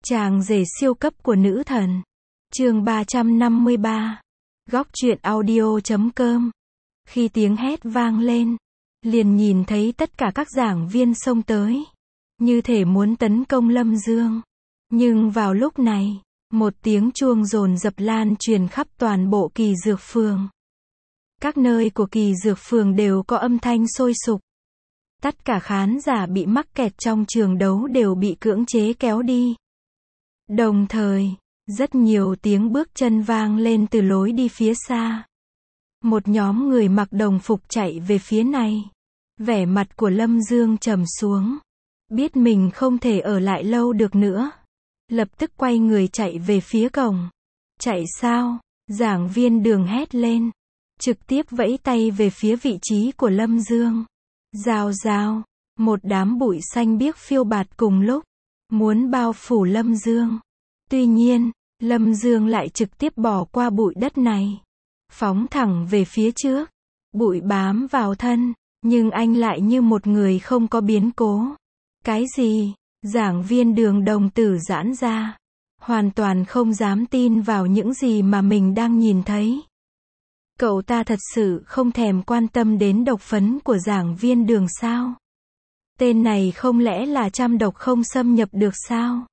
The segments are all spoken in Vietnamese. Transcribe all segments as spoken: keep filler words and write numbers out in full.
Chàng rể siêu cấp của nữ thần. Chương ba trăm năm mươi ba. Góc truyện audio chấm com. Khi tiếng hét vang lên, liền nhìn thấy tất cả các giảng viên xông tới, như thể muốn tấn công Lâm Dương. Nhưng vào lúc này, một tiếng chuông dồn dập lan truyền khắp toàn bộ Kỳ Dược Phường. Các nơi của Kỳ Dược Phường đều có âm thanh sôi sục. Tất cả khán giả bị mắc kẹt trong trường đấu đều bị cưỡng chế kéo đi. Đồng thời, rất nhiều tiếng bước chân vang lên từ lối đi phía xa. Một nhóm người mặc đồng phục chạy về phía này. Vẻ mặt của Lâm Dương trầm xuống. Biết mình không thể ở lại lâu được nữa. Lập tức quay người chạy về phía cổng. Chạy sao? Giảng viên Đường hét lên. Trực tiếp vẫy tay về phía vị trí của Lâm Dương. Rào rào, một đám bụi xanh biếc phiêu bạt cùng lúc, muốn bao phủ Lâm Dương. Tuy nhiên, Lâm Dương lại trực tiếp bỏ qua bụi đất này, phóng thẳng về phía trước. Bụi bám vào thân, nhưng anh lại như một người không có biến cố. Cái gì? Giảng viên Đường đồng tử giãn ra, hoàn toàn không dám tin vào những gì mà mình đang nhìn thấy. Cậu ta thật sự không thèm quan tâm đến độc phấn của giảng viên Đường sao? Tên này không lẽ là trăm độc không xâm nhập được sao?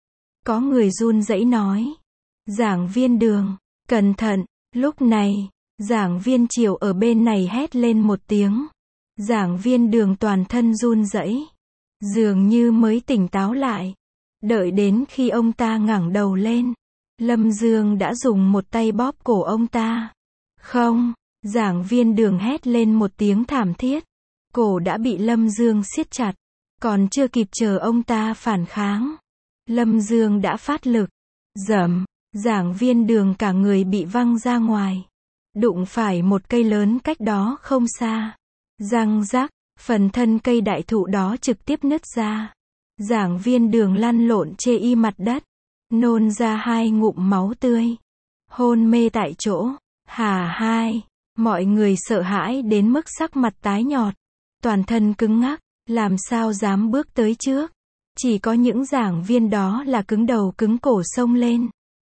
Có người run rẩy nói. Giảng viên Đường, cẩn thận. Lúc này, giảng viên Triều ở bên này hét lên một tiếng. Giảng viên Đường toàn thân run rẩy, dường như mới tỉnh táo lại. Đợi đến khi ông ta ngẩng đầu lên, Lâm Dương đã dùng một tay bóp cổ ông ta. Không, giảng viên Đường hét lên một tiếng thảm thiết. Cổ đã bị Lâm Dương siết chặt. Còn chưa kịp chờ ông ta phản kháng, Lâm Dương đã phát lực. Dầm, giảng viên Đường cả người bị văng ra ngoài. Đụng phải một cây lớn cách đó không xa. Răng rắc, phần thân cây đại thụ đó trực tiếp nứt ra. Giảng viên Đường lăn lộn chê y mặt đất. Nôn ra hai ngụm máu tươi. Hôn mê tại chỗ. Hà hai, mọi người sợ hãi đến mức sắc mặt tái nhợt, toàn thân cứng ngắc, làm sao dám bước tới trước. Chỉ có những giảng viên đó là cứng đầu cứng cổ xông lên.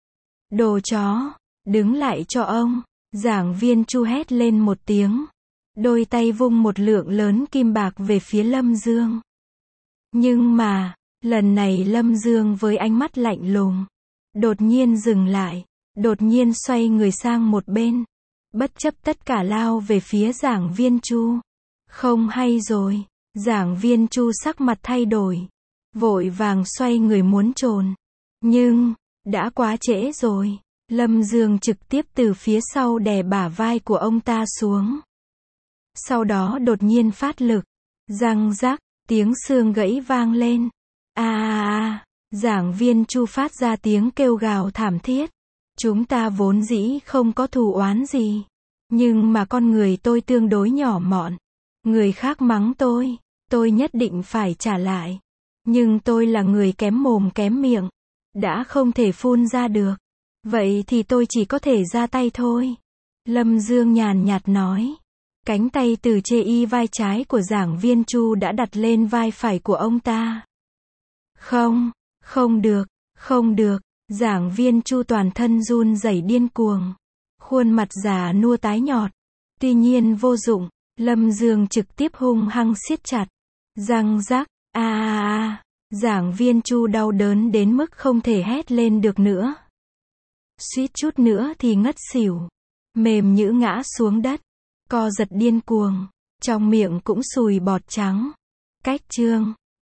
Đồ chó, đứng lại cho ông. Giảng viên Chu hét lên một tiếng. Đôi tay vung một lượng lớn kim bạc về phía Lâm Dương. Nhưng mà, lần này Lâm Dương với ánh mắt lạnh lùng, đột nhiên dừng lại. Đột nhiên xoay người sang một bên, bất chấp tất cả lao về phía giảng viên Chu. Không hay rồi, giảng viên Chu sắc mặt thay đổi, vội vàng xoay người muốn trốn. Nhưng, đã quá trễ rồi, Lâm Dương trực tiếp từ phía sau đè bả vai của ông ta xuống. Sau đó đột nhiên phát lực, răng rắc, tiếng xương gãy vang lên. A a a, giảng viên Chu phát ra tiếng kêu gào thảm thiết. Chúng ta vốn dĩ không có thù oán gì. Nhưng mà con người tôi tương đối nhỏ mọn. Người khác mắng tôi, tôi nhất định phải trả lại. Nhưng tôi là người kém mồm kém miệng. Đã không thể phun ra được. Vậy thì tôi chỉ có thể ra tay thôi. Lâm Dương nhàn nhạt nói. Cánh tay từ chê y vai trái của giảng viên Chu đã đặt lên vai phải của ông ta. Không, không được, không được. Giảng viên Chu toàn thân run rẩy điên cuồng. Khuôn mặt già nua tái nhợt. Tuy nhiên vô dụng, Lâm Dương trực tiếp hung hăng siết chặt. Răng rắc, a a a, giảng viên Chu đau đớn đến mức không thể hét lên được nữa. Suýt chút nữa thì ngất xỉu. Mềm nhũn ngã xuống đất. Co giật điên cuồng. Trong miệng cũng sùi bọt trắng. Cách chương